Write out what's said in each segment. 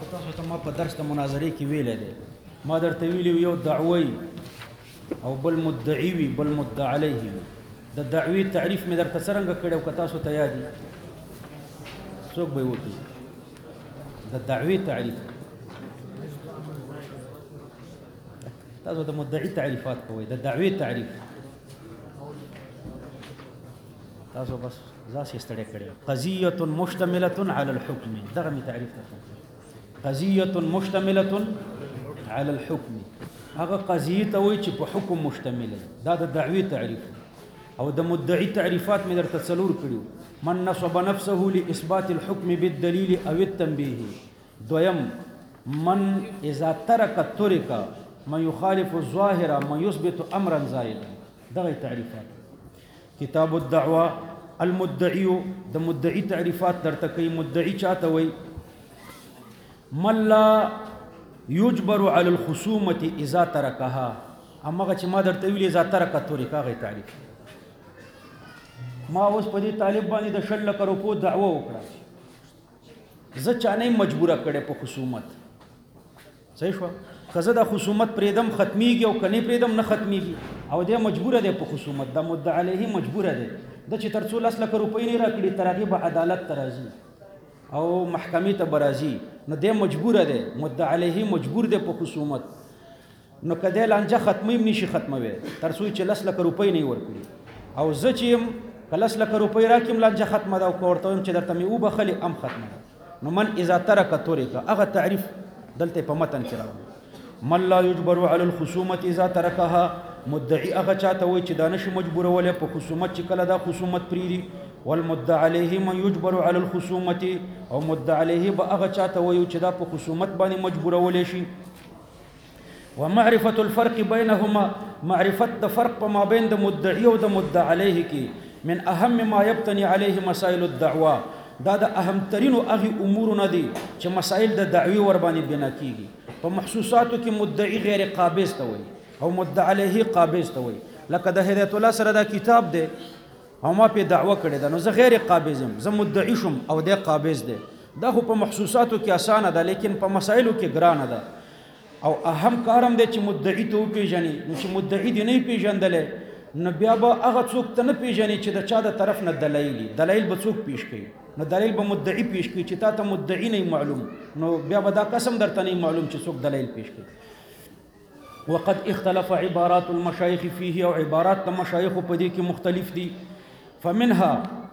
تاسو ته ما په درس د مناظرې کې ویل دي ما درته ویلی یو دعوی او بل مدعی وي بل مدعی علیه وي د دعوی تعریف مې درته څرنګه کړی او که تاسو ته یاد وي څوک به یې وکړي د دعوی تعریف تاسو د مدعی تعریفات کوئ د دعوی تعریف تاسو بس ځاسې ستړی کړی قضیة مشتملة على الحكم دغه مې تعریف درته قضیة مشتملة على الحكم هغه قضیه ته وایي چې په حکم مشتمله دا د دعوی تعریف او د مدعی تعریفات مې درته څلور کړي من نصب نفسه لاثبات الحكم بالدليل او التنبيه دویم من اذا ترك ترك من يخالف الظاهر من يثبت امرا زائدا دغه تعریفات کتاب الدعوه المدعي د مدعی تعریفات درته کوي مدعی چاته وایي من لا يجبر على الخصومة اذا تركها امغه چې ما درته ویلې اذا ترک ترک هغه تعریف ما اوس په دې طالب باندې د شل لک روپو دعوه وکړه زه چانه مجبوره کړې په خصومت صحیح شو کزه د خصومت پریدم ختميږي او کني پریدم نه ختميږي او دې مجبوره ده په خصومت د مدعی علیه مجبوره ده د چې تر 13 لک روپۍ نه راکړي ترغه به عدالت ترازی او محکمې ته برازي نو دې مجبوره ده مدعی علیه مجبور ده په خصومت نو کده لانجه ختمیم نشي ختموي تر څو چې 10 لک روپۍ نه ورکړي او زه چې 10 لک روپۍ راکیم لانجه ختمه ده او کوړته چې درته مې او بخلي ام ختمه نو من اذا ترك ترك هغه تعریف دلته په متن کې راوړي من لا يجبر على الخصومه اذا تركها مدعي هغه چاته وي چې دانش مجبور ولې په خصومت چې کله دا خصومت پریری والمدعى عليه من يجبر على الخصومه او مدعى عليه به هغه چاته وي چې دا په خصومت باندې مجبور ولې شي ومعرفه الفرق بينهما معرفه فرق ما بين د مدعي او د مدعى عليه کې من اهم ما يبتني عليه مسائل الدعوه دا د اهم ترینو هغه امور نه دي چې مسائل د دعوی ور باندې بنا کیږي په محسوساتو کې مدعی غیر قابض ته وي او مدعی علیه قابض ته وي لکه د هدایت الله سره دا کتاب دی او ما په دعوه کړی دا نو زه غیر قابضم زه مدعی شم او د قابض دی دا خو په محسوساتو کې اسانه ده لیکن په مسائلو کې ګرانه ده او اهم کارم دی چې مدعی ته پیژني نو چې مدعی دی نه پیژندل نو بیا به هغه څوک ته نه پیژني چې د چا د طرف نه دلایل به څوک پیش کوي نو دلیل به مدعی پیش کوي چې تا ته مدعی نه معلوم نو بیا به دا قسم درته نه معلوم چې څوک دلیل پیش کوي وقد اختلف عبارات المشايخ فيه او عبارات المشايخ په دې کې مختلف دي فمنها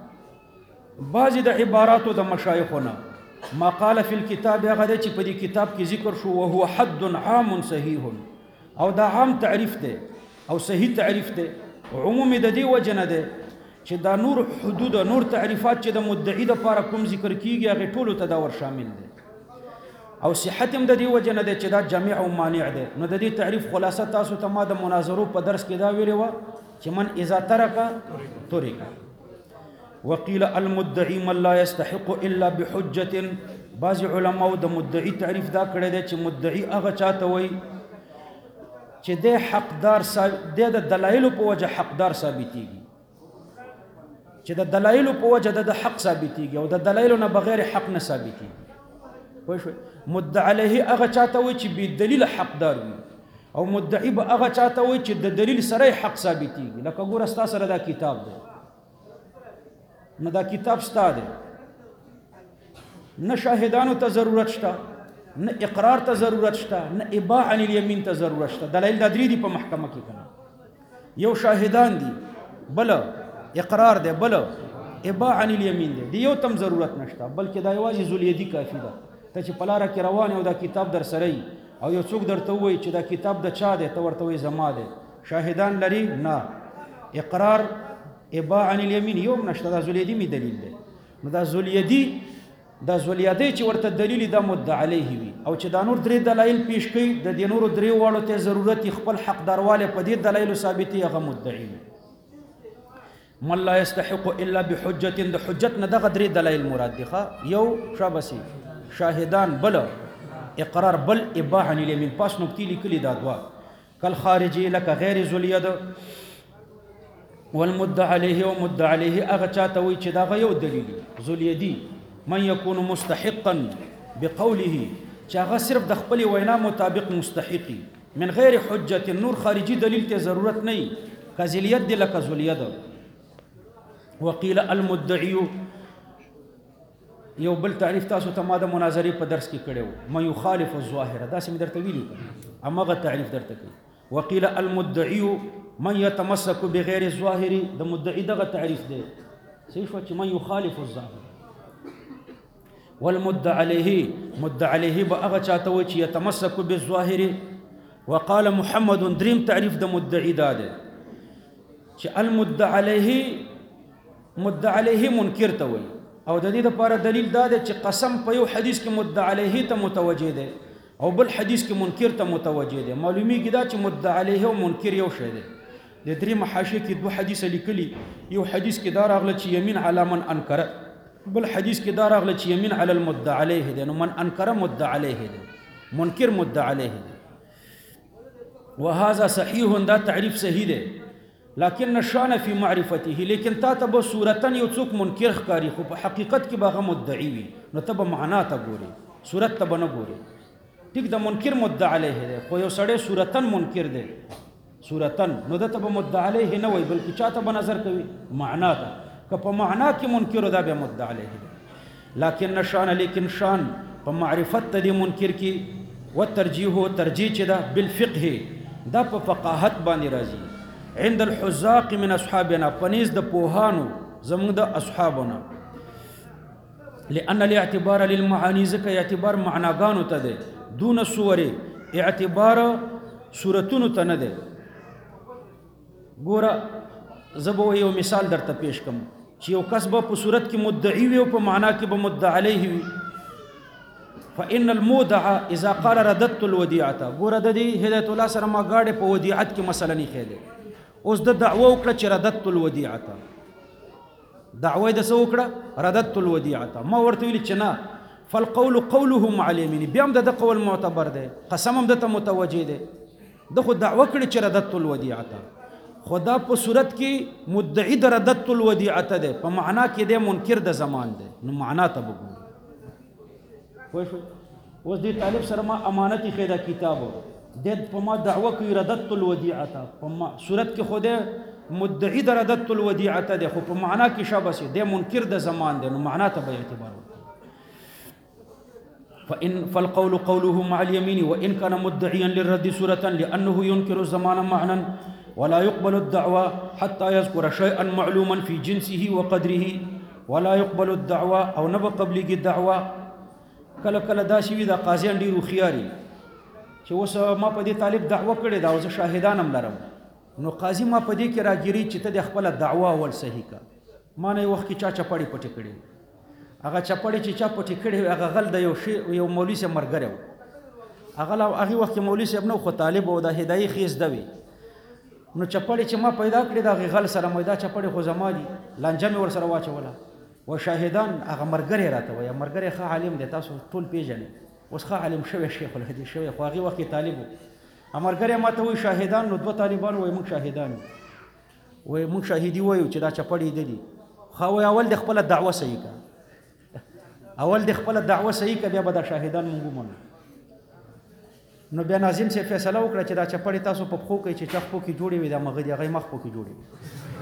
بعض د عبارات د مشايخنا ما قال في الكتاب هغه چې په دې کتاب کې ذکر شو وهو حد عام صحيح او دا عام تعریف ده او صحیح تعریف ده عموم د دې وجنه ده چې دا نور حدود نور تعریفات چې د مدعی د لپاره کوم ذکر کیږي هغه ټولو ته دا ور شامل دي او صحت هم د دې وجنه ده چې دا جامع او مانع ده نو د دې تعریف خلاصه تاسو ته ما د مناظرو په درس کې دا ویلو چې من اذا ترك ترك وقيل المدعي من لا يستحق الا بحجه بعض علماء د مدعی تعریف دا کړی دی چې مدعی هغه چاته وایي چې د حقدار د دلایل په وجه حقدار ثابتېږي چې د دلایل په وجه د حق ثابتېږي او د دلایل نه بغیر حق نه ثابتېږي پوه شو مدعی علیه هغه چاته وایي چې به دلیل حقدار وي او مدعی به هغه چاته وایي چې د دلیل سره حق ثابتېږي لکه ګوره ستا سره دا کتاب دی نو دا کتاب ستا دی نه شاهدانو ته ضرورت شته نه اقرار ته ضرورت شته نه اباع عن الیمین ته ضرورت شته دلایل د درې دي په محکمه کې کنه یو شاهدان دي بل اقرار دی بل اباع عن الیمین دی یو تم ضرورت نشته بلکې دا یوازې ذلیدی کافی ده ته چې پلاره کې روان او دا کتاب در سره او یو څوک درته وایي چې دا کتاب د چا دی ته ورته وایي زما دی شاهدان لري نه اقرار اباع عن الیمین یو نشته دا ذلیدی می دلیل دی نو دا ذلیدی چې ورته دلیل دا مدعی علیه وي او چې دا نور درې دلایل پیش کړي د دې نورو درې واړو ته ضرورت خپل حقدارواله په دې دلایل ثابتي هغه مدعی وي من لا يستحق الا بحجه د حجت نه دغه درې دلایل مراد دي یو شابسي شاهدان بل اقرار بل اباحه الیمین پاس نقطې لیکلي دا دوا کل خارجي لك غیر ذلیه والمدعى عليه ومدعى عليه هغه چاته وي چې دا یو دلیل ذلیدی من يكون مستحقا بقوله چې هغه صرف د خپل وینا مطابق مستحقي من غیر حجت نور خارجي دلیل ته ضرورت نه کذلیت دی لکه ذلیت. وقیل المدعی یو بل تعریف تاسو ته ما د مناظرې په درس کې کړو ما یخالف الظاهر دا سم درته ویلي امغه تعریف درته کوي. وقیل المدعی من يتمسك بغیر الظاهر د مدعی دغه تعریف دی صحیح شو چې من یخالف الظاهر. والمدعى عليه مدعى عليه باغه چاته و چې يتمسك بالظاهر. وقال محمد دریم تعریف د مدعی داده چې المدعى عليه مدعى عليه منکر ته وي او د دې لپاره دلیل داده چې قسم په یو حدیث کې مدعى عليه ته متوجه ده او بل حدیث کې منکر ته متوجه ده. معلومیږي دا چې مدعى عليه او منکر یو شی دی. د درې محاشیه کې دوه حدیث لیکلي یو حدیث کې دا راغله چې یمین علی من انکر بل حدیث کې دا راغله چې یمین علی المدعى عليه ده. نو من انکر مدعى عليه ده منکر مدعى عليه ده. وهذا صحیح دا تعریف صحیح ده لكن الشان في معرفته لیکن تا ته به صورتن یو څوک منکر ښکاری خو په حقیقت کې به هغه مدعی وي نو ته به معنا ته ګوري صورت ته به نه ګوري. ټیک د منکر مدعی علیه ده خو یو سړی صورتن منکر ده صورتن نو دته به مدعی علیه نه وي بلکې چاته به نظر کوي معنا ته که په معنا کې منکر دا به مدعی علیه ده. لكن الشان لیکن شان په معرفت ته د منکر کې وترجیح ترجیح چې ده بالفقه دا په فقاهت باندې راځي عند الحزاق من اصحابنا پنیز د پوهانو زموږ د اصحابنا. لأن الاعتبار للمعاني ځکه اعتبار معناګانو ته ده دون صور اعتبار صورتونو ته نه ده. ګوره زه به یو مثال درته پیش کوم چې یو کس به په صورت کې مدعی وي او په معنا کې به مدعی علیه وي. فإن المودع اذا قال رددت الوديعه ګوره د دې هدایت الله سره ما گاډه په ودیعت کې مسله نه خېده اوس د دعوه وکړه چې رددت الوديعه دعوه د سو وکړه رددت الوديعه ما ورته ویل چې نه فالقول قوله مع اليمين بیا هم د قول معتبر ده قسم هم د متوجه ده د خو دعوه کړي چې رددت الوديعه خدا په صورت کې مدعی د رددت الوديعه ده په معنا کې ده منکر د زمان ده نو معنا ته وګورئ. اوس دې طالب سره ما امانت خېدا کتابو د په ما دعوه کوي رددت الوديعه په ما صورت کې خوده مدعی د رددت الوديعه ده خو په معنا کې شابه سي د منکر د زمان ده نو معنا ته به اعتبار فالقول قوله مع اليمين وان كان مدعيا للرد صورة لانه ينكر الزمان معنى ولا يقبل الدعوى حتى يذكر شيئا معلوما في جنسه وقدره ولا يقبل الدعوى او نبى قبلك الدعوى. کله کله دا شوي دا قاضیان ډېر هوښیاري چې اوس ما په دې طالب دعوه کړې دا اوس شاهدان هم لرم نو قاضي ما په دې کې راګیري چې ته د خپله دعوه اول صحیح کا ما نه یو وخت کې چا چپړې پټې کړې هغه چپړې چې چا پټې کړې هغه غل د یو مولوي سره ملګری و هغه وخت کې مولوي صاحب نه خو طالب و د هدایي خیز ده وي نو چپړې چې ما پیدا کړې د هغې غل سره دا چپړې خو زما دي لانجه مې ورسره واچوله و شاهدان هغه مرګري راته وایي مرګري ښه عالم دی تاسو ټول پیژنئ اوس ښه عالم شوی شیخ الحدیث شوی خو هغې وخت کې طالب و مرګري ما ته وایي شاهدان نو دوه طالبان وایي موږ شاهدان وایي موږ شاهدي وایو چې دا چپړې ده دي خو وایي اول د خپله دعوه صحیح که اول د خپله دعوه صحیح که بیا به دا شاهدان موږ ومنو. نو بیا ناظم صاحب فیصله وکړه چې دا چپړې تاسو په پښو کوي چې چا پښو کې جوړې وي دا مغه دي هغه مخ پښو کې جوړې وي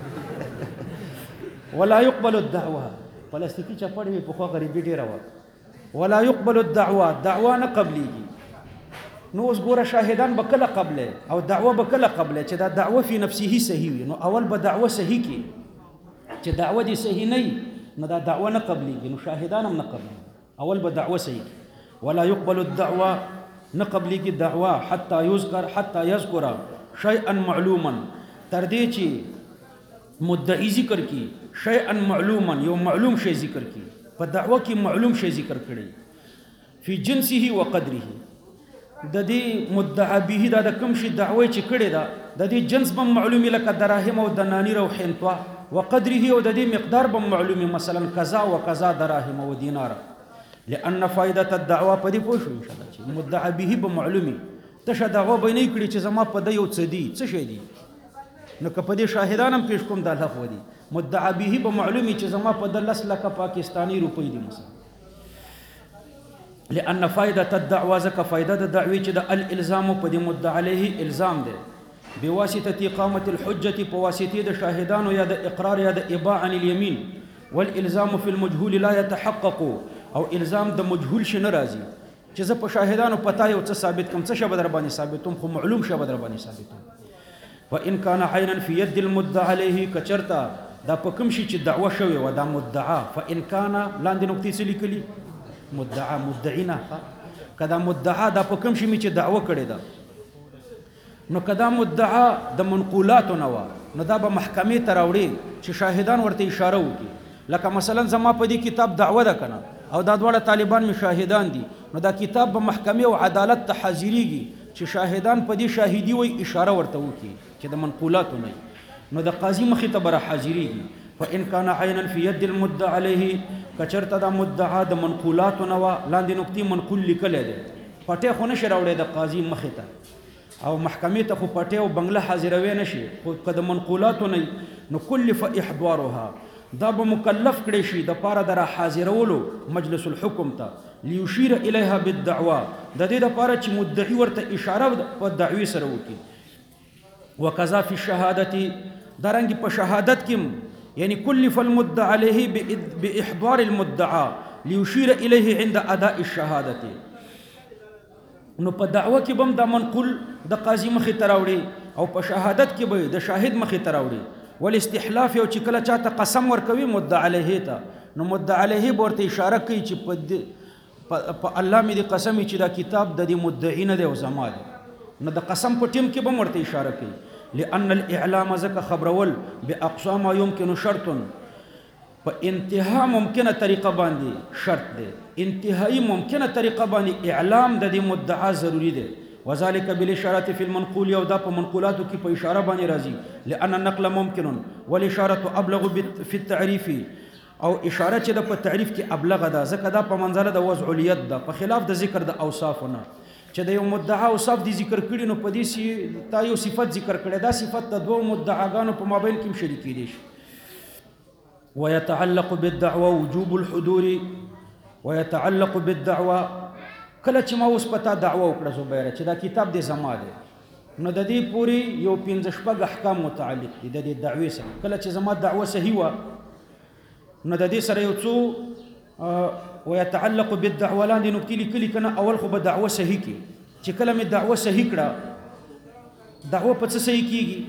ولا يقبل الدعوه پلاستیکی چپړې وي په خوا غریبي ډېره وه ولا يقبل الدعوه دعوه نه قبلېږي. نو اوس ګوره شاهدان به کله قبله او دعوه به کله قبله چې دا دعوه فی نفسه صحیح وي نو اول به دعوه صحیح کړي چې دعوه دې صحیح نه وي نو دا دعوه نه قبلېږي نو شاهدان هم نه قبلېږي اول به دعوه صحیح کړي. ولا يقبل الدعوه نه قبلېږي دعوه حتی یذکر شیئا معلوما تر دې چې مدعی ذکر کی شیئا معلوما یو معلوم شی ذکر کی په دعوه کې معلوم شی ذکر کړي فی جنسه وقدره د دې مدعا به دا د کوم شي دعوه چې کړي دا د دې جنس به معلومي لکه دراهم او دنانیر او حنطه وقدره او د دې مقدار به معلومي مثلا کذا وکذا دراهم او دینار لأن فائدة الدعوه په دې پوه شو ان شاء الله چې مدعا به به معلومي تشه دعوه به نه کړي چې زما په د یو څه دي څه شي دي نو که په دې شاهدان هم پیش کوم دا لغو دي مدعا به به معلومي چې زما په د 10 لک پاکستانی روپۍ دي مثلا لأن فائدة الدعوة زكا فائدة الدعوة چې د الالزام په دې مدعا علیه الزام ده بواسطة إقامة الحجة بواسطة د شاهدان یا د اقرار یا د اباء عن اليمين والالزام في المجهول لا يتحقق او الزام د مجهول شنه راځي چې زه په شاهدانو پتا یو څه ثابت کوم څه شبه در باندې ثابتوم خو معلوم شبه در باندې ثابتوم وان كان عينا في يد المدعى عليه کچرتا دا په کوم شي چې دعوه شوی و دا مدعا فان كان لاندې نقطې څه لیکلي مدعا مدعینا کدا مدعا دا په کوم شي چې دعوه کړی ده نو کدا مدعا د منقولاتو نه و نو دا به محکمې ته راوړي چې شاهدان ورته اشاره وکړي لکه مثلا زما په دې کتاب دعوه ده کنه او دا دواړه طالبان می شاهدان دي نو دا کتاب به محکمه او عدالت ته حاضریږي چې شاهدان په دې شاهدی وي اشاره ورته وکړي چې د منقولاتو نه نو د قاضي مخې ته بر حاضریږي فان كان عينا في يد المدعى عليه کچرته دا مدعا د منقولاتو نه لاندې نقطې منقول لیکل دي پټه خو نشه راوړي د قاضي مخې ته او محکمه ته خو پټه او بنگله حاضروي نشي خو کده منقولاتو نه نو کلف احضارها دا به مکلف کړي شي د پاره در حاضرولو مجلس الحكم ته ليشير اليها بالدعوه د دې د پاره چې مدعي ورته اشاره په دعوی سره وکړي وکذا فی الشهادت درنګ په شهادت کې یعنی کلف المدعى عليه باحضار المدعى ليشير اليه عند اداء الشهادت نو په دعوه کې بم د منقول د قاضي مخې ته راوړي او په شهادت کې به د شاهد مخې ته راوړي والاستحلاف یو چې کله چاته قسم ورکوي مدعا علیه ته نو مدعا علیه ورته اشاره کوي چې په الله مې د قسم چې دا کتاب د دې مدعی نه دی او زما دی نو د قسم په ټیم کې به ورته اشاره کوي لأن الاعلام زکه خبرول باقصى ما يمكن شرط په انتها ممکنه طریقه باندې شرط دی انتهایی ممکنه طریقه باندې اعلام د دې مدعا ضروری دی وذلك بالاشاره في المنقول یو دا په منقولاتو کې په اشاره باندې راځي لان النقل ممکن والاشاره ابلغ في التعريف او اشاره چې د په تعریف کې ابلغ ده ځکه دا په منځله د وضعیت ده په خلاف د ذکر د اوصافونه چې د یو مدعا اوصاف دي ذکر کړي نو په دې سي تا یو صفت ذکر کړي دا صفت د دوه مدعاګانو په مابین کې شریک دي ويتعلق بالدعوه وجوب الحضور ويتعلق بالدعوه کله چې ما اوس پتا دعوه وکړه زبیره چې دا کتاب دې زما دی نو د دې پوری یو 15 شپږ احکام متعلق دي د دې دعوی سره کله چې زما دعوه صحیح و نو د دې سره یو څو ويتعلق بالدعوه لاندې نقطې لیکلي کنه اول خو به دعوه صحیح کی چې کله مې دعوه صحیح کړه دعوه په څه صحیح کیږي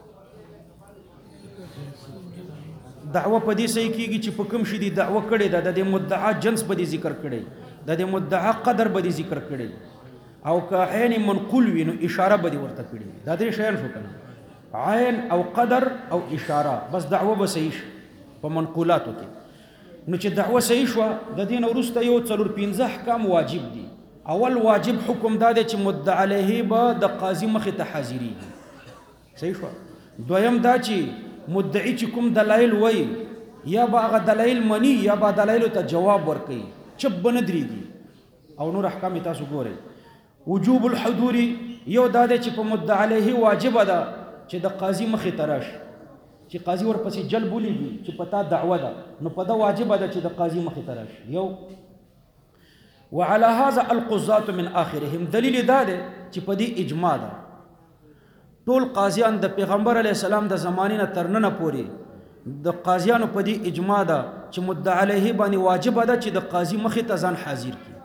دعوه په دې صحیح کیږي چې په کوم شي دی دعوه کړي دا د مدعا جنس به ذکر کړي د مدعا قدر به ذکر کړي او که عین منقول وي نو اشاره به ورته کړي دا درې شیان شو کنه عین او قدر او اشاره بس دعوه به صحیح په منقولاتو کې نو چې دعوه صحیح شو د دین ورسته یو 4-15 احکام واجب دي اول واجب حکم دا دی چې مدعا علیه به د قاضي مخې ته حاضری صحیح شو دویم دا چې مدعی چې کوم دلایل وای یا به هغه دلایل منی یا به دلایل ته جواب ورکړي چپ بندريږي او نور احکام تاسو ګورئ وجوب الحضور یو دا دی چې په مدعا علیه واجب ده چې د قاضي مخې ته راشي چې قاضي ورپسې جلب ولیږي چې پتا دعوه ده نو په دا واجب ده چې د قاضي مخې ته راشي یو وعلى هذا القضاة من آخرهم دلیل دا دی چې په دې اجماع ده ټول قاضیان د پیغمبر علی السلام د زمانې نه تر نن پورې د قاضیانو په دې اجماع ده چې مدعا علیه باندې واجب ده چې د قاضي مخې ته ځان حاضر کړي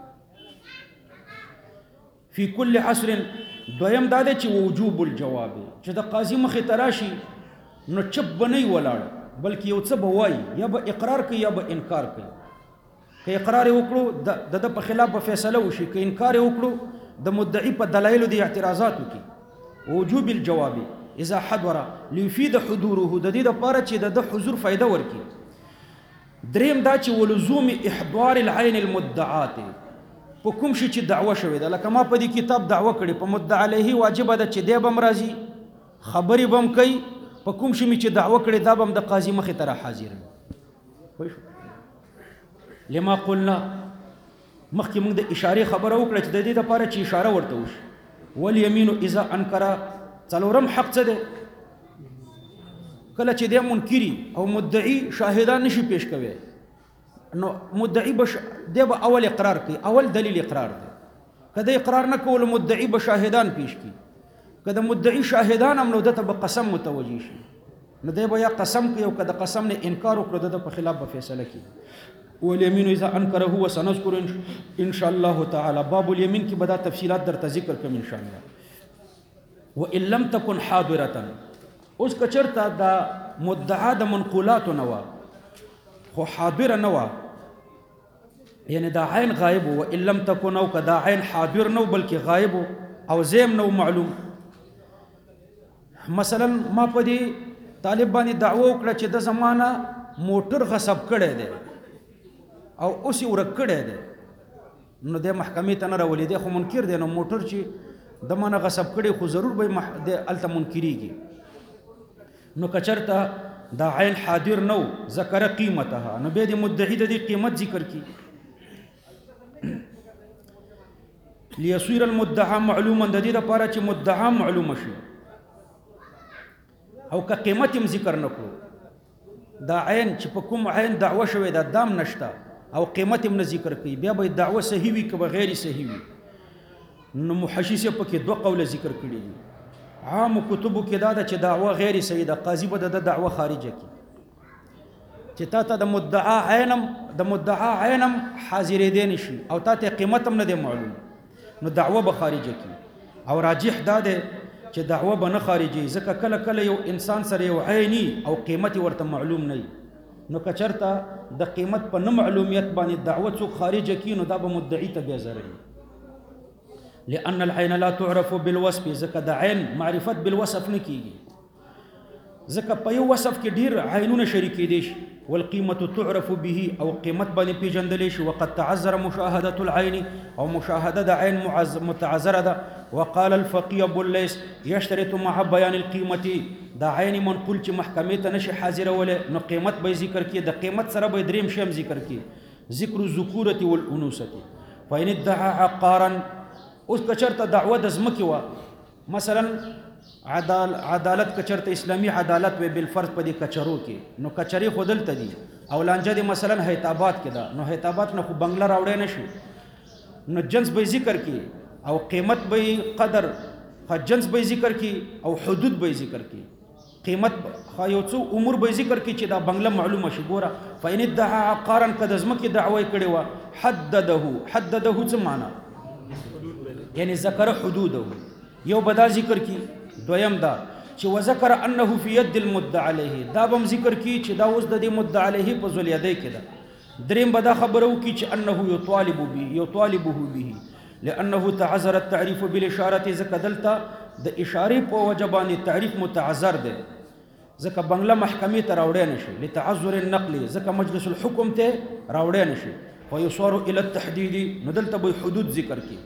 فی کل عصر دویم دا دی چې وجوب الجواب چې د قاضي مخې ته راشي نو چپ بنئ ولاړ بلکې یو څه به وایي یا به اقرار کوي یا به انکار کوي که اقرار وکړو د په خلاف به فیصله وشي که انکار وکړو د مدعی په دلایلو د اعتراضاتو کې وجوب الجواب اذا حضر ليفيد حضوره د دې لپاره چې د حضور فائدہ ورکړي دریم دا چې ولزوم احضار العين المدعات په کوم شي چې دعوه شوې ده لکه ما په دې کتاب دعوه کړې په مدعا علیه واجب ده چې دی بم راځي خبرې بم کوي په کوم شي چې دعوه کړې دا بم د قاضي مخې ته حاضر وي لما قلنا مخکې موږ د اشاره خبره وکړه چې د دې لپاره چې اشاره ورته وشي والیمین اذا انکر څلورم حق څه ده کله چې د منکری او مدعی شاهدان نشي پیش کوي نو مدعي دی به اول اقرار کوي، اول دلیل اقرار دی. کله اقرار نه کول مدعي به شاهدان پیش کی، کله مدعي شاهدان هم نو دته به قسم متوجي شي، نو دی به یا قسم کوي او کله قسم نه انکار وکړو د په خلاف به فیصله کوي. والیمین اذا انکره هو سنذكر ان شاء الله تعالی. باب الیمین کی بدا تفصیلات در ذکر کوم ان شاء الله. وان لم تكن حاضره، اوس کچرتا دا مدعا د منقولات نوا خو حاضر نوا، یعنی دا عین غائب و ان لم تكن او کدا عین حاضر نو بلکې غائب او زیم نو معلوم. مثلا ما په دې طالب باندې دعوه وکړه چې د زمانہ موټر غصب کړی دی او اوس یې ورک کړی دی، نو د محکمې ته نه راولي دی خو منکر دی، نو موټر چې د مانه غصب کړی خو ضرور به د هلته منکریږي. نو کچرته دا عین حاضر نو ذکر قیمتها، نو بیا د مدعي د دې قیمت ذکر کی. لیصیر المدعا معلوما، د دې لپاره چې مدعا معلومه شي، او که قیمت هم ذکر نکړو، دا عین چې په کوم عین دعوه شوې ده دام نشته او قیمت هم نه ذکر کوي، بیا به دعوه صحیح وي که غیر صحیح وي. نو محشی سے پکې دوه قوله ذکر کړي دي. عام کتبو کې دا ده چې دعوه غیر صحیح ده، قاضي به د دعوه خارجه کی چې تا ته د مدعا عینم حاضرېدی نشي او تا ته قیمت هم نه دی معلوم، نو دعوه به خارجه کی. او راجح دا ده چې دعوه به نه خارجي، ځکه کله کله یو انسان سره یو عیني او قیمت ورته معلوم نه وي، نو کچرته د قیمت په نه معلومیت باندې دعوه څوک خارجه کی، نو دا به مدعي ته بیا ضرر. لأن العين لا تعرف بالوصف، ځکه د عین معرفت بالوصف نه کیږي، ځکه په یو وصف کې ډیر عینونه شریکېدی شي. والقیمة تعرف به، او قیمت باندې پیژندلی شي. وقد تعذر مشاهدة العين، او مشاهده د عین متعذره ده. وقال الفقيه ابو الليث يشترط مع بيان القيمة، دا عین منقول چې محکمې ته نشي حاضرولې، نو قیمت به ذکر کی، د قیمت سره به دریم شی هم ذکر کی، ذکر الذکورة والانوثة. فإن ادعى عقارا، اوس کچرته دعوه د ځمکې وه، مثلا عدالت کچرته اسلامی عدالت وی بالفرض په دې کچرو کې، نو کچرې خو دلته دي او لانجه دې مثلا حیدآباد کې ده، نو حیدآباد نه خو بنگله راوړی نه شي، نو جنس به ذکر کی او قیمت به قدر جنس به ذکر کی او حدود به ذکر کی، قیمت یو څو امور به ذکر کی چې دا بنگله معلومه شي. ګوره فإن ادعى عقارا، که د ځمکې دعوه یې کړې وه، حدده څه معنا، یعنی ذکر حدوده، یو بدا ذکر کی. دویم دا چې وذکر انه فی ید المدعى علیه، دا بم ذکر کی چې دا اوس د دې مدعى علیه په ذولیدی کې ده. دریم بدا خبره وکي چې انه یطالبه به لانه تعذر التعریف بالاشاره، ځکه دلته د اشارې په وجه باندې تعریف متعذر ده، ځکه بنگله محکمې ته راوړی نشي، لتعذر النقل، ځکه مجلس الحکم ته راوړی نشي. ويصار الى التحديد، نو دلته به حدود ذکر کی.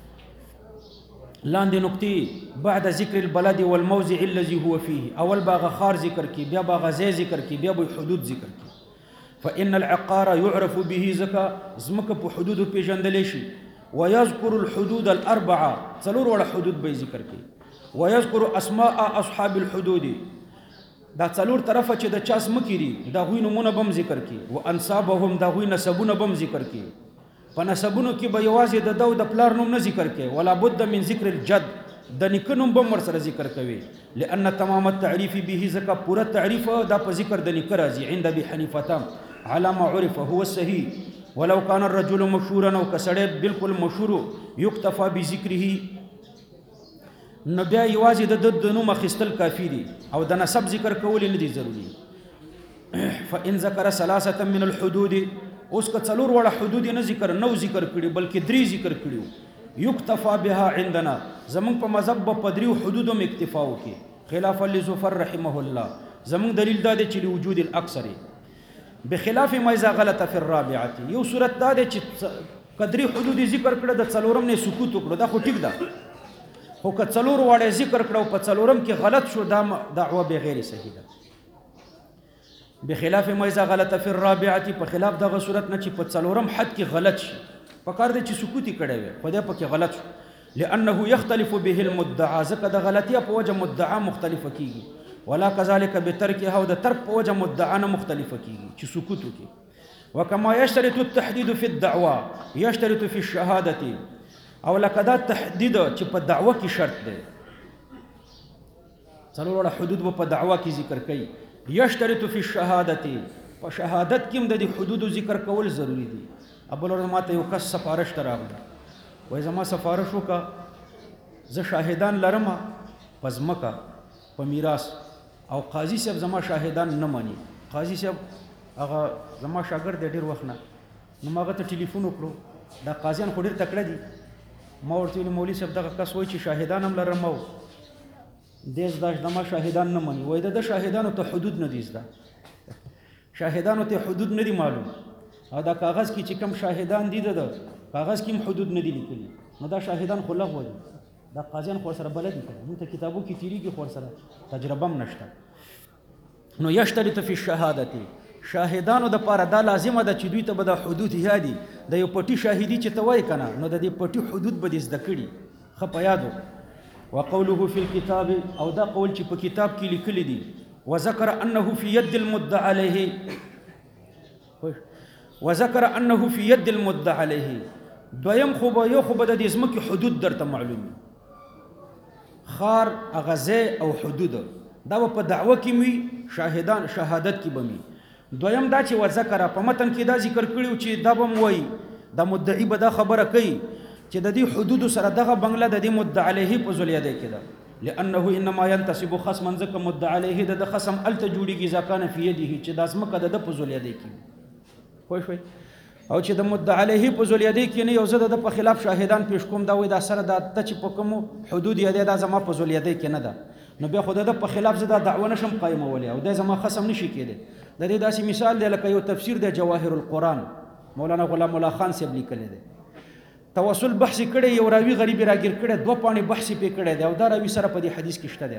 لاندې نقطې بعد ذکر البلد والموضع الذي هو فيه، اول باغ خار ذکر کی، بیا باغ ځای ذکر کی، بیا به حدود ذکر کی. فإن العقار يعرف به، ځکه ځمکه په حدودو پیژندلی شي. ويذكر الحدود الاربعه، څلور وړه حدود به ذکر کی. ويذكر اسماء اصحاب الحدود، دا څلور طرفه چې د چا ځمکې دي دا غوی نومونه بم ذکر کی. وانصابهم، دا غوی نسبونه بم ذکر کی. په نسبونو کې به یوازې د دو د پلار نوم نه ذکر کوي، ولا بد من ذکر الجد، د نیکه نوم به ورسره ذکر کوي. لأن تمام التعریف به، ځکه پوره تعریف دا په ذکر د نیکه راځي. عند ابي حنیفه على ما عرف هو الصحيح، ولو كان الرجل مشهورا، او کسړی بالکل مشهور، يكتفى بذکره، نو بیا یوازې د نوم اخیستل کافي دي او د نسب ذکر کول نه دي ضروري. فإن ذكر ثلاثه من الحدود، اوس که څلور وړه حدود نه ذکر نو ذکر کړي بلکې درې ذکر کړي، یکتفا بها عندنا، زمونږ په مذهب په دریو حدودو م اکتفا وکړي. خلاف لزفر رحمه الله، زمونږ دلیل دا دی چې لوجود الاکثر، بخلاف ما اذا غلط في الرابعه. یو صورت دا دی چې قدري حدود ذکر کړه د څلورم نه سکوت وکړو، دا خو ټیک ده، خو که څلور وړه ذکر کړه په څلورم کې غلط شو، دا دعوه به غیر صحیح ده. بخلاف ما اذا غلط في الرابعه، په خلاف دغه صورت نه چې په څلورم حد کې غلط شي، په کار دی چې سکوتی کړی وي خو دی پکې غلط شو. لانه يختلف به المدعى، ځکه د غلطیه په وجه مدعا مختلفه کیږي. ولا كذلك بترکها، او د ترک په وجه مدعا نه مختلفه کیږي چې سکوت وکړي. وكما يشترط التحديد في الدعوة يشترط في الشهادة او لکه دا تحدید چې په دعوه کې شرط دی څلور حدود په دعوه کې ذکر کوي یشترط فی الشهادة په شهادت کې هم د حدود ذکر کول ضروری دي ابل ورځ ماته یو کس سفارش ته راغله وایي زما سفارش وکړه زه شاهدان لرم په ځمکه په میراث او قاضي صاحب زما شاهدان نه مانی قاضي صاحب هغه زما شاګرد دی ډېر وخت نه نو ما هغه ته ټلیفون وکړو دا قاضیان خو ډېر تکړه دي ما ورته ویل مولوي صاحب دغه کس وایي چې شاهدان هم لرم او دی زده زما شاهدان نه مني وایي د شاهدانو ته حدود نه دي زده شاهدانو ته حدود نه دي معلوم او دا کاغذ کې چې کوم شاهدان دي د کاغذ کې هم حدود نه دي لیکلي نو دا شاهدان خو لغوه دي دا قاضیان خو سره بلد دي موږ ته کتابو کې تیریږي خو سره تجربه هم نشته نو یشترط فی الشهادة شاهدانو د پاره دا لازمه ده چې دوی ته به د حدود یادي د یو پټي شاهدي چې ته وایې کنه نو د دې پټي حدود به دې زده کړي ښه په یادو وقوله فی الكتاب او دا قول چې په کتاب کې لیکلی دي وذكر انه في يد المدعى عليه وذكر انه في يد المدعى عليه دویم خو به یو خو به د دې ځمکې حدود درته معلومي خار اغازه او حدود دا په دعوه کې وي شاهدان شهادت کې به وي دویم دا چې وذکر په متن کې دا ذکر کړیو چې دا بم وای د مدعی به دا خبره کوي چې د دې حدود سره دغه بنگله د دې مدعی علیه په ذلیاده کې ده لانه انما ينتسب خصما ذک مدعی علیه د خصم الته جوړیږي ځکه فی یده چې د ازمکه د په ذلیاده کې خوښ وي او چې د مدعی علیه په ذلیاده کې نه یو زده د په خلاف شاهدان پیش کوم دا وای دا سره د چې په کوم حدود یاده د زما په ذلیاده کې نه ده نو بیا خو د په خلاف زده دعوه نشم قائمولې او د زما خصم نشي کېده د دې داسې مثال دی لکه یو تفسیر د جواهر القرآن مولانا غلام الله خان صاحب لیکلی دی توسل بحث کړی یو راوي غریب راګیر کړی دوه پاڼې بحث پې کړی دی او دا راوي سره په دې حدیث کې شته دی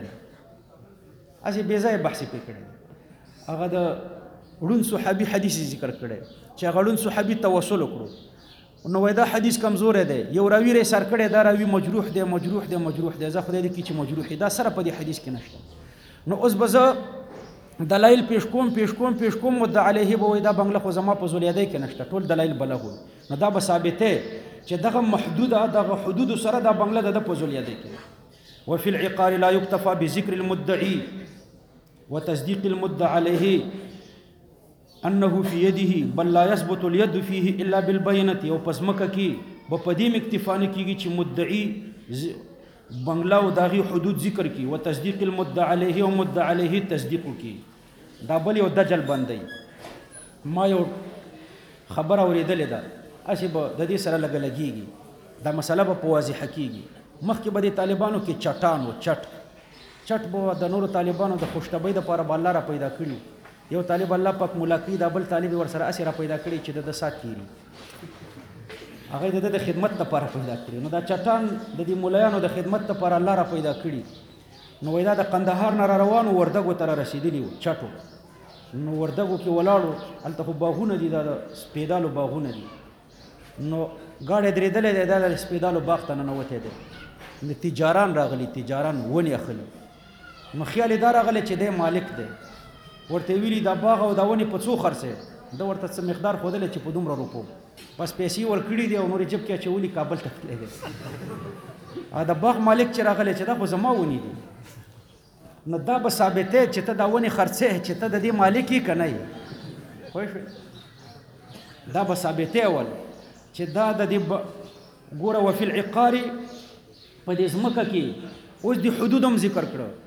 اسې بې ځایه بحث پې کړی دی هغه د ړوند صحابي حدیث ذکر کړی چې هغه ړوند صحابي توسل وکړو نو وای دا حدیث کمزور دی یو راوي رې سر کړی دا راوي مجروح دی مجروح دی مجروح دی زه خدای دې کې چې مجروح دا سره په دې حدیث کې نشته نو اوس به زه دلایل پیش کوم مدعی علیه به وای دا بنگله خو زما په ذلیاده کې نشته ټول دلایل بلغو نو دا به ثابته چې دغه محدوده دغه حدود سره دا بنگله د په ذلیاده کې وفي العقار لا يكتفى بذكر المدعي وتصديق المدعى عليه انه في يده بل لا يثبت اليد فيه الا بالبينه او پسمکه کې په پدیم اکتفا نه کیږي چې مدعی بنگلا او داغي حدود ذکر کی و تصدیق المدعى عليه او مدعى عليه تصدیق کی دا بل یو دجل باندې ما یو خبر اوریدل ده اسی به د دې سره لګلګيږي دا مسله به واضح کیږي مخکې به د طالبانو کې چټان او چټ به د نورو طالبانو د خوشتبۍ د لپاره الله را پیدا کړی یو طالب الله پاک ملاقات د بل طالب ور سره اسی را پیدا کړی چې د سات کیږي هغه د خدمت لپاره پیدا کړی نو دا چټان د دې مولایانو د خدمت لپاره الله را پیدا کړی نو وای دا د قندهار نه روانو وردګو تر رسیدلی چټو نو وردګو کې ولاړو الته خو باغونه دي دا سپیدالو باغونه دي نو گاڑی درېدلې ده د سپیدالو باغ ته ننوتې ده نو تجاران راغلي تجاران ونی اخلي نو خیال دا راغلی چې دی مالک دی ورته ویلي دا باغ او دا ونی په څو خرڅې دا ورته څه مقدار ښودلی چې په دومره روپو بس پیسې ورکړي دي او نورې جب کې اچولي کابل ته تللی دی د باغ مالک چې راغلی چې دا خو زما ونی دي نو دا به ثابتې چې ته دا ونې خرڅې چې ته د دې مالک یې که نه یې پوه شوې دا به ثابتې اول چې دا د دې ګوره وفي العقار په دې ځمکه کې اوس د حدود هم ذکر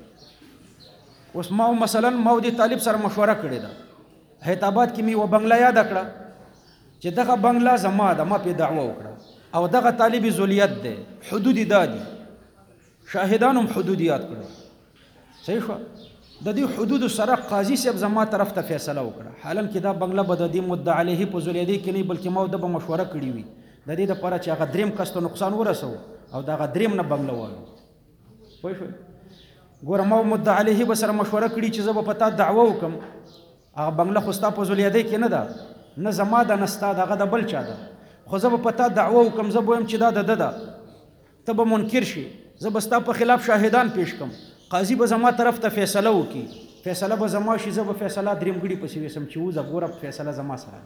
کړه اوس ما مثلا ما د طالب سره مشوره کړې ده حیدرآباد کې مې و بنگله یاد کړه چې دغه بنگله زما ده ما پې دعوه وکړه او دغه طالب ذلیت دی حدود دا دي شاهدان هم حدود یاد کړه صحیح شو د دې حدود سره قاضي صاحب زما طرف ته فیصله وکړه حالان کې دا بنگله به د دې مدعی علیه په ذلیدې کې نه بلکې ما د به مشوره کړې وي د دې لپاره چې هغه دریم کس ته نقصان ورسو او دا هغه دریم نه بنگله والو پوه شو ګوره ما مدعی علیه به سره مشوره کړي چې زه به په تا دعوه وکړم هغه بنگله خو ستا په ذلیدې کې نه ده نه زما ده نه ستا دغه د بل چا ده خو زه به په تا دعوه وکړم زه به وایم چې دا د ده ده ته به منکر شي زه به ستا په خلاف شاهدان پیش کړم قاضي به زما طرف ته فیصله وکړي فیصله به زما شي زه به فیصله درېمګړي پسې وسم چې وزه ګوره فیصله زما سره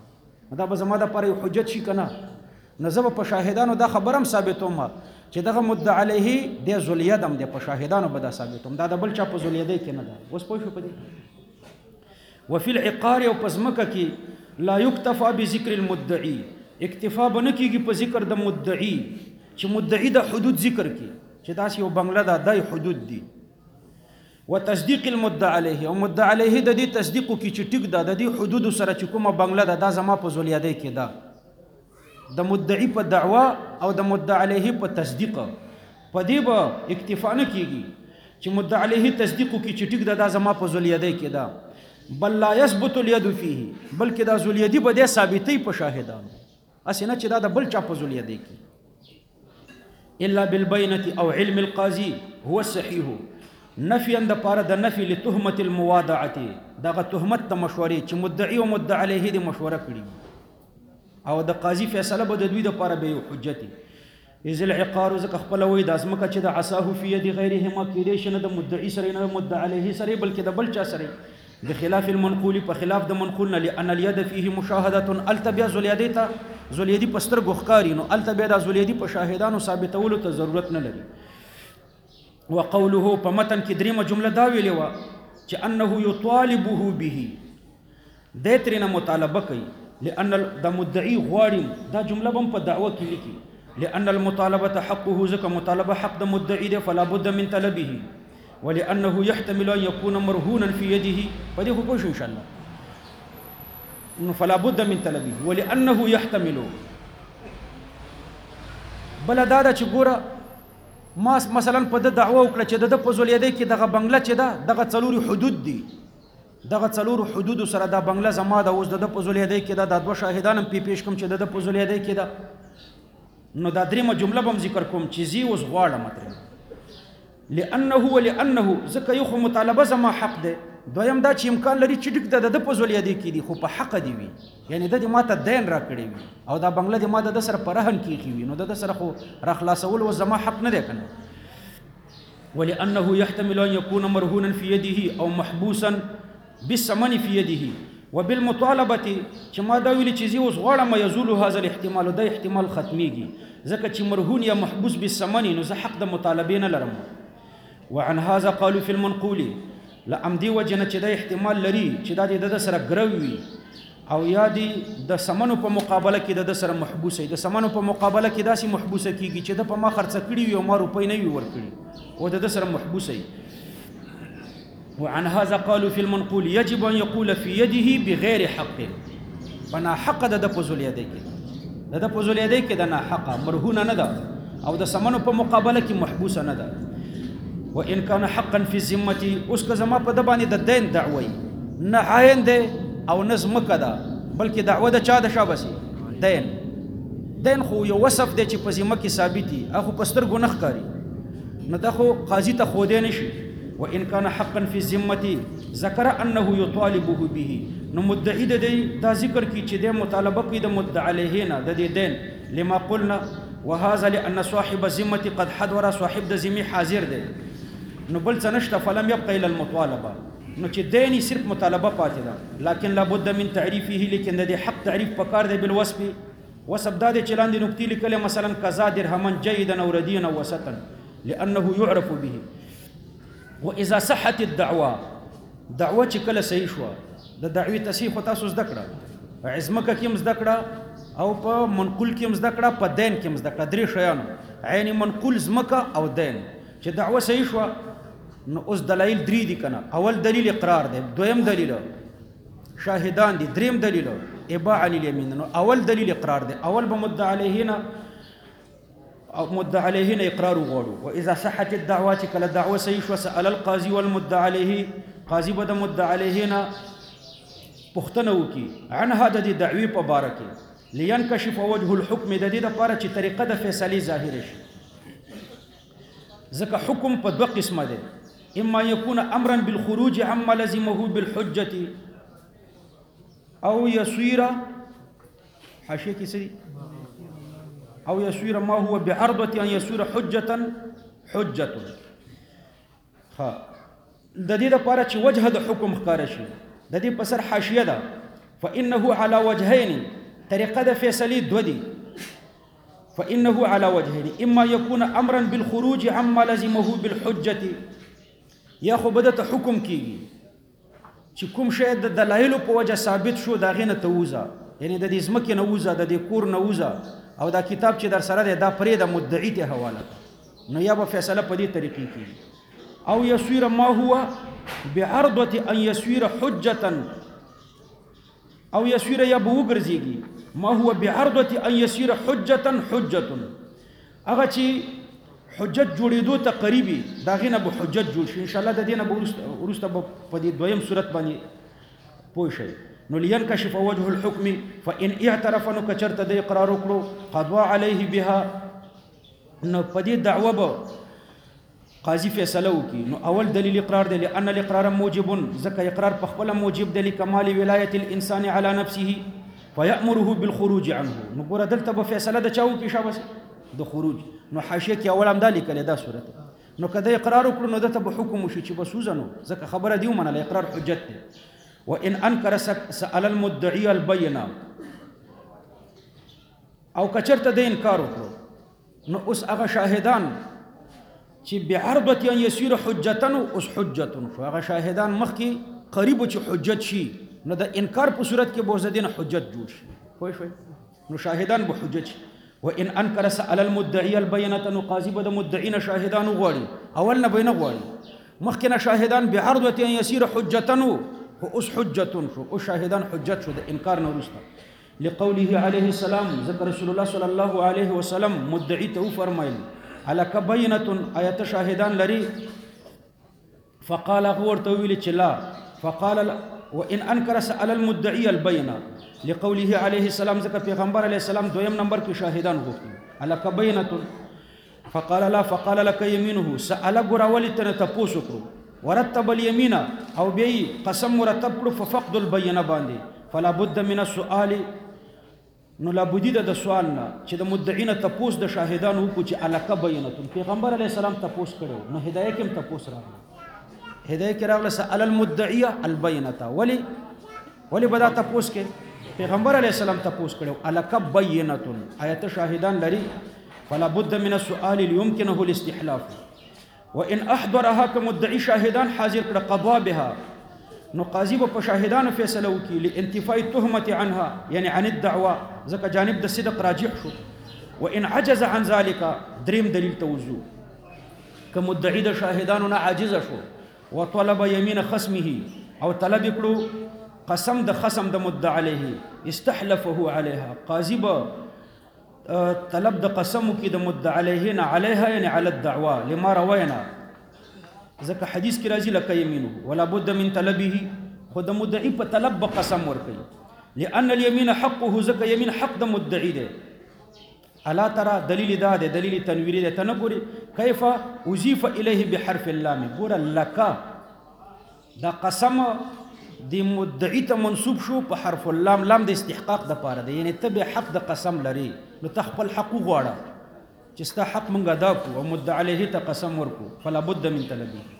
دا به زما د پاره حجت شي کنه. نو زه به په شاهدانو دا خبره هم ثابتوم چې دغه مدعا علیه د ذوالید هم د په شاهدانو به دا ثابتوم، دا د بل چا په ذوالید کې نه ده. اوس پوه شو په دې. وفي العقار او پزمکه کې لا یکتفى بذکر المدعی، اکتفا به نه کېږي په ذکر د مدعی چې مدعی د حدود ذکر کړي چې داسې یو بنګله ده دای حدود دي. وتصدیق المدعا علیه او مدعا علیه د دې تصدیق کې چې ټیک ده د دې حدود سره چې کومه بنګله ده دا زما په ذوالید کې ده. د مدعی په دعوا او د مدعا علیه په تصدیق په دې به اکتفا نه کېږي چې مدعا علیه تصدیق کې چې ټیک ده دا زما په ذوالید کې ده. بل لا يثبت اليد فيه، بلکې دا ذوالید به د ثابتې په شاهدانو اسنه چې دا د بل چا په ذوالید کې الا بالبینه او علم القاضي هو الصحيح، نفيا د پاره د نفي لتهمه الموادعه، دغه تهمت د مشورې چې مدعی او مدعا علیه د مشوره کړي او د قاضي فیصله به د دوی د پاره به حجت. اذ العقار زک خپل وې د ازمکه چې د عصاه فی ید غیرهما کېدې شنه د مدعی سره نه مدعا علیه سره بلکې د بل چا سره بخلاف المنقول په خلاف د منقول نه، لان اليد فيه مشاهده التبيا ذواليدتا ذواليدی پستر غخکاری نو التبيا د ذواليدی په شاهدانو ثابتولو ته ضرورت نه لري. وقوله په متن کې دریمه جمله دا ویلې و چې انه يطالبه به د ترنه مطالبه کوي، لان د مدعی غواړي دا جمله هم په دعوه کې لیکي لان المطالبه حقه زکه مطالبه حق د مدعی ده فلا بد من طلبه ولانه يحتمل ان يكون مرهونا في يده فدي خو ان شاء الله فلا بد من طلبه ولانه يحتمل بل دا چې ګوره ما مثلا په د دعوه وکړه چې د په ذوالید کې دغه بنگله چې ده دغه څلور حدود دي، دغه څلور حدود سره دا بنگله زما ده، اوس د په ذوالید کې ده د دوه شاهدان هم پیش کوم چې د په ذوالید کې ده. نو دا دریمه جمله به ذکر کوم چې زی اوس غواړم مطلب لانه ځکه یو خو مطالبه زما حق ده، دویم دا چې امکان لري چې ډک د په ذوالید کې دي خو په حق دی وي، یعنی د ماته دین را کړی وي او دا بنگله د ماده د سره پرهن کیږي وي نو د سره خو را خلاصول و زما حق نه دی کنه. ولانه يحتمل ان يكون مرهونا في يده او محبوسا بالثمن في يده وبالمطالبه چې ما دا ویل چې زی اوس غواړم یزول هذا الاحتمال دا احتمال ختميږي ځکه چې مرهون یا محبوس بالثمن نو زه حق د مطالبه نه لرم. وعن هذا قالوا في المنقول لامدي وجنه چې دا احتمال لري چې دا د سره ګروي او یا د سمنو په مقابله کې د سره محبوسه، د سمنو په مقابله کې داسې محبوسه کیږي چې د په ما خرڅ کړی وي او ما روپۍ نه وي ورکړي او د سره محبوسه. وعن هذا قالوا في المنقول يجب ان يقول في يده بغير حق، فنا حق د په ذوالید کې د په ذوالید کې د نه حق مرهونه نه ده او د سمنو په مقابله کې محبوسه نه ده. وان كان حقا في الذمه اوس که زما په د باندې د دین دعوی نه عین ده او نظم کده بلکې دعوه د چا د شابسي دین خو یو وصف دی چې په ذمه کې ثابتي اخو پستر ګنخ کاری نو دا خو قاضي ته خو دې نشي. وان كان حقا في الذمه ذكر انه يطالبه به، نو مدعی د دا ذکر کی چې د مطالبه کوي د مدعا علیه نه د دین لما قلنا وهذا لان صاحب الذمه قد حضر، صاحب د ذمه حاضر دی نو بل څه نشته فلم يبقى الى المطالبه، نو چې دیني صرف مطالبه پاتې ده. لكن لابد من تعريفه، لیکن د حق تعریف پکار دی بالوصف، وصف دا دی چې لاندې نقطې لیکلې مثلا كذا درهما جيدا او رديا او وسطا لانه يعرف به. واذا صحت الدعوه دعوه چې کله صحیح شو د دعوی تصحیح خو تاسو زده کړه، عزمکه کې زده کړه او په منقول کې زده کړه، په دین کې زده کړه، درې شیانو عین منقول زمکه او دین چې دعوه صحیح شو نو اوس دلایل درې دي کنه. اول دلیل اقرار دی، دویم دلیل شاهدان دي، دریم دلیل اباع علی الیمین. نو اول دلیل اقرار دی، اول به مدعا علیه او مدعا علیه اقرار وغواړو. واذا صحت الدعوات کله دعوه صحیح شو سال القاضي والمدعا علیه، قاضي به د مدعا علیه پوښتنه وکي عن هذا د دعوی په باره کې لينكشف وجه الحكم، د دې لپاره چې طریقه د فیصلې ظاهر شي. ځکه حکم په دوه قسمه دی، اما يكون امرا بالخروج عما لزمه بالحجه او يصير حاشيه کې سری او يصير ما هو بعرضه ان يصير حجه ها د دې لپاره چې وجه د حکم ښکار شي د دې په سر حاشیه ده. فانه على وجهين، طریقه د فیصلې دو دي فإنه على وجهين إما يكون أمرا بالخروج عما لزمه بالحجة یا خو بدته حکم کیږي چې کوم شی د دلایلو په وجه ثابت شو دا غینه ته وزا یعنی د دې ځمکې نه وزا د دې کور نه وزا او دا کتاب چې در سره دی دا پرې د مدعی ته حواله نو یا به فیصله په دې طریقې کیږي او يسير ما هو بعرضة ان يسير حجة او يسير یا به وګرځيږي ما هو بعرضة ان يسير حجة هغه چې حجت جوړېدو ته قریبي دا غینه به حجت جوړ شي ان شاء الله د دینه به ورسته په دې دویم صورت باندې پوه شئ نو لينكشف وجه الحكم فإن اعترف نو کچرته د اقرار وکړو قضوا عليه بها نو په دې دعوه به قاضي فیصله وکړي نو اول دلیل اقرار دی لأن الاقرار موجب ځکه اقرار په خپل موجب دی لکمال ولایت الانسان على نفسه فيأمره بالخروج عنه نو ګوره دلته به فیصله د چاو کې شابه د خروج نو حاشیه کې اول هم دا لیکل دا صورت نو کله اقرار وکړو نو دته به حکم وشي چې بسوزنو ځکه خبره دی ومنه اقرار حجت دی وان انكر سأل المدعي البينه او کچرته د انکار وکړو نو اوس هغه شاهدان چې بعرضه ان يسير حجتن اوس حجتن شو هغه شاهدان مخکې قریب چې حجت شي نو د انکار په صورت کې بوزدین حجت جوړ شي پوه شئ نو شاهدان به حجت شي وان انكر سأل المدعي البينه نو قاضي به د مدعين شاهدان غواړي اول نه بینه غواړي مخکنه شاهدان بعرضه ان يسير حجتن اوس حجتن شو او شاهدان حجت شو د انکار نه ورسته لقوله عليه السلام ذكر رسول الله صلى الله عليه وسلم مدعي ته فرمایل على كبينه ايت شاهدان لري فقال غور تويل چلا فقال وان انكر سأل المدعي البينه لقوله عليه السلام ذکر پیغمبر علیہ السلام دویم نمبر کې شاهدان غوښتي على كبينه فقال لا فقال لك يمينه سأل غراول تن تاسو کړو ورتب اليمين او بي قسم مرتب کړو ففقد البينه باندې فلا بد من السؤال نو لا بد د سوال نه چې د مدعين تاسو د شاهدان وکړو چې على كبينه پیغمبر علیہ السلام تاسو کړو نو هدايه کې تاسو راغله هدايه کې راغله سأل المدعي البينه ولی بدا تاسو کې پیغمبر علیہ السلام تپوس کړو الک بینتن آیت شاهدان لري فلا بد من السؤال ليمكنه الاستحلاف وان احضرها كمدعي شاهدان حاضر کړه قضا بها نو قاضي په شاهدان فیصله وکي لانتفاء التهمه عنها یعنی عن الدعوه ځکه جانب د صدق راجح شو وان عجز عن ذلك دریم دلیل توضو كمدعي د شاهدانو نه عاجز شو وطلب يمين خصمه او طلب کړو قسم د خصم د مدعا علیه استحلفه علیها قاضي به طلب د قسم کې د مدعا علیه نه علیها یعنی علی الدعوه لما روینا ځکه حدیث کې راځي لکه یمینه ولا بد من طلبه خود مدعی په طلب به قسم ورکړي لأن اليمين حقه ځکه یمین حق د مدعی دی الا ترى دلیل دا دی دلیل تنویری دی تنګوري کیف اضيف الیه بحرف اللام ګور لک دا قسم دی مدعی ته منصوب شو په حرف اللام لام د استحقاق د پاره دی یعنی ته به حق د قسم لري نو تخپل حق غواړه چې ستا حق مونږه ادا کو او مدعی علیه ته قسم ورکو فلا بد من طلبه